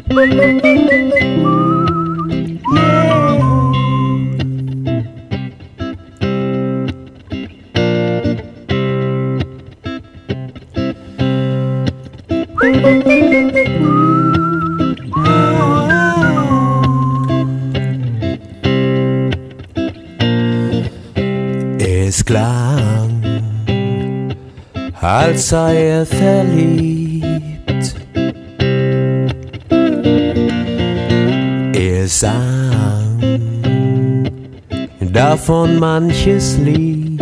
Es klang, als sei er verliebt. Er sang davon manches Lied.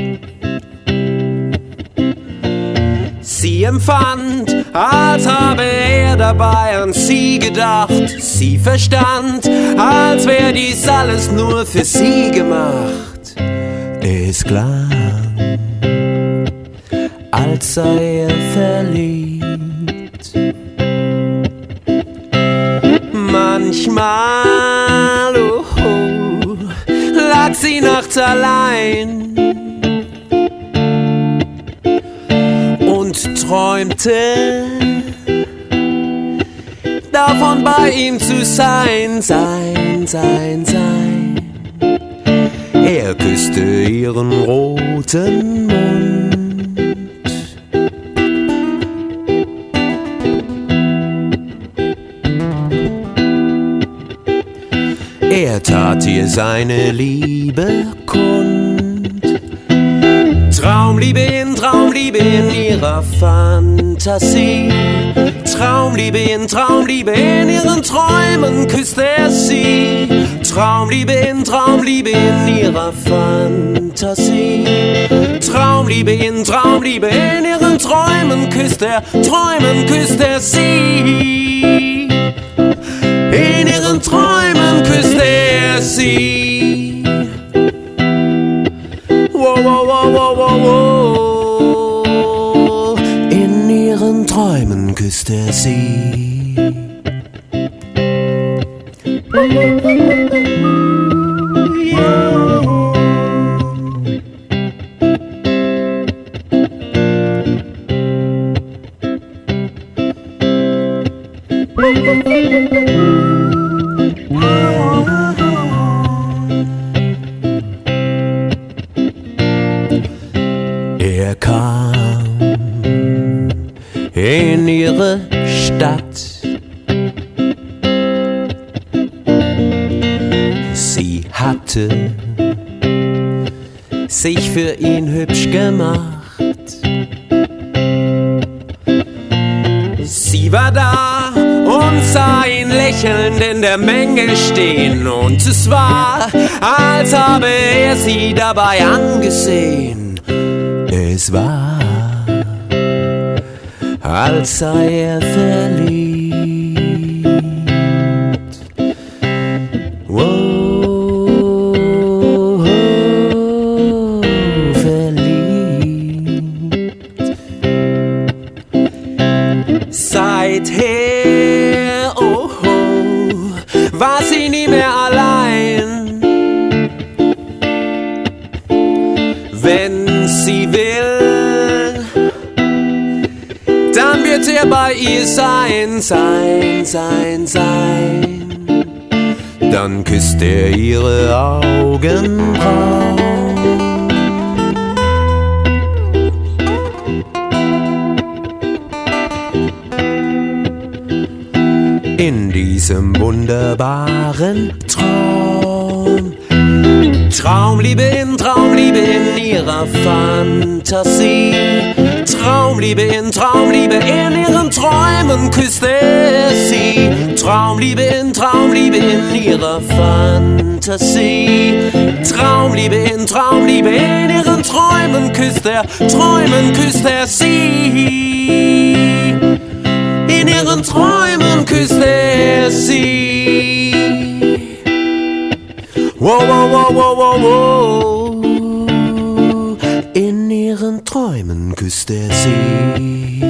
Sie empfand, als habe er dabei an sie gedacht. Sie verstand, als wär dies alles nur für sie gemacht. Es klang, als sei er verliebt. Manchmal lag sie nachts allein und träumte davon, bei ihm zu sein, sein. Er küsste ihren roten Mund. Er tat ihr seine Liebe kund. Traumliebe in ihrer Fantasie. Traumliebe in ihren Träumen küsste er sie. Traumliebe in ihrer Fantasie. Traumliebe in ihren Träumen küsst er sie. In ihren Träumen küsst er sie. Wow. In ihren Träumen küsst er sie. Er kam in ihre Stadt. Sie hatte sich für ihn hübsch gemacht. Sie war da und sah ihn lächelnd in der Menge stehen. Und es war, als habe er sie dabei angesehen. Es war, als sei er verliebt. Wow, verliebt. Seither, war sie nie mehr allein. Wenn sie will, dann wird er bei ihr sein. Dann küsst er ihre Augenbrauen. In diesem wunderbaren Traum. Traumliebe in ihrer Fantasie. Traumliebe in ihren Träumen küsst er sie. Traumliebe in ihrer Fantasie. Traumliebe in ihren Träumen küsst er sie. In ihren Träumen küsst er sie. Wow. In ihren Träumen küsst er sie.